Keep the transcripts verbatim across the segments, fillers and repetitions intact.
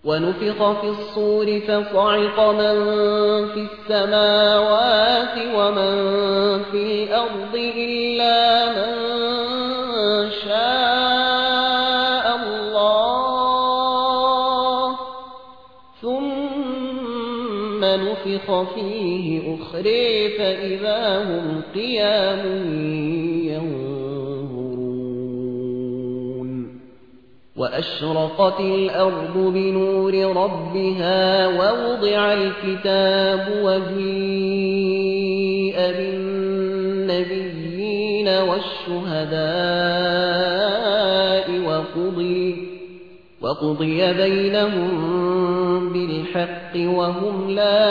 ونفخ في الصور فصعق من في السماوات ومن في الأرض إلا من شاء الله ثم نفخ فيه أخرى فإذا هم قيام ينظرون وأشرقت الأرض بنور ربها ووضع الكتاب وجيء بالنبيين والشهداء وقضي, وقضي بينهم بالحق وهم لا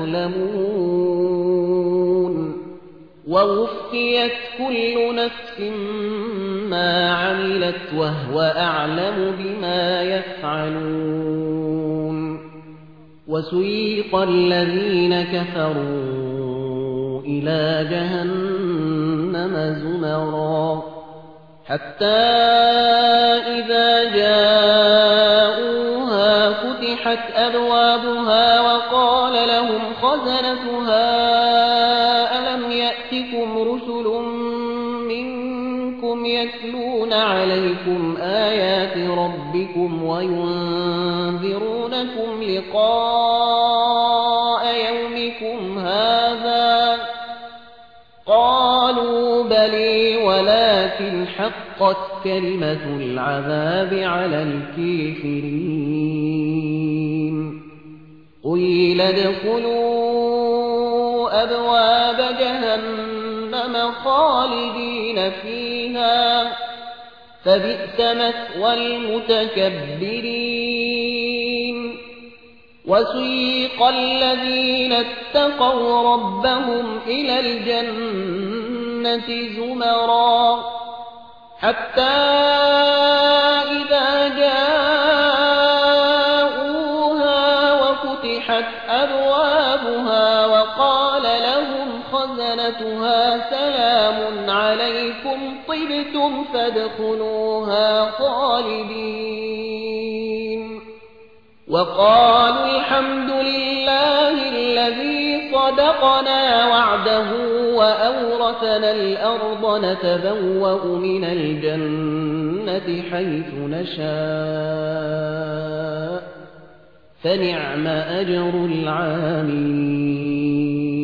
يظلمون ووفيت كل نفس ما عملت وهو أعلم بما يفعلون وسيق الذين كفروا إلى جهنم زمرا حتى إذا جاءوها فتحت أبوابها وقال لهم خزنتها ألم يأتكم رسل منكم يتلون عليكم آيات ربكم وينذرونكم لقاء يومكم هذا قالوا بلي ولكن حقت كلمة العذاب على الكافرين قيل ادخلوا أبواب جهنم خالدين فيها فبئس مثوى المتكبرين وسيق الذين اتقوا ربهم إلى الجنة زمرا حتى إذا جاءوها وفتحت أبوابها وقال لهم خزنتها سلام عليكم طبتم فادخلوها خالدين وقالوا الحمد لله الذي صدقنا وعده وأورثنا الأرض نتبوأ من الجنة حيث نشاء فنعم أجر العاملين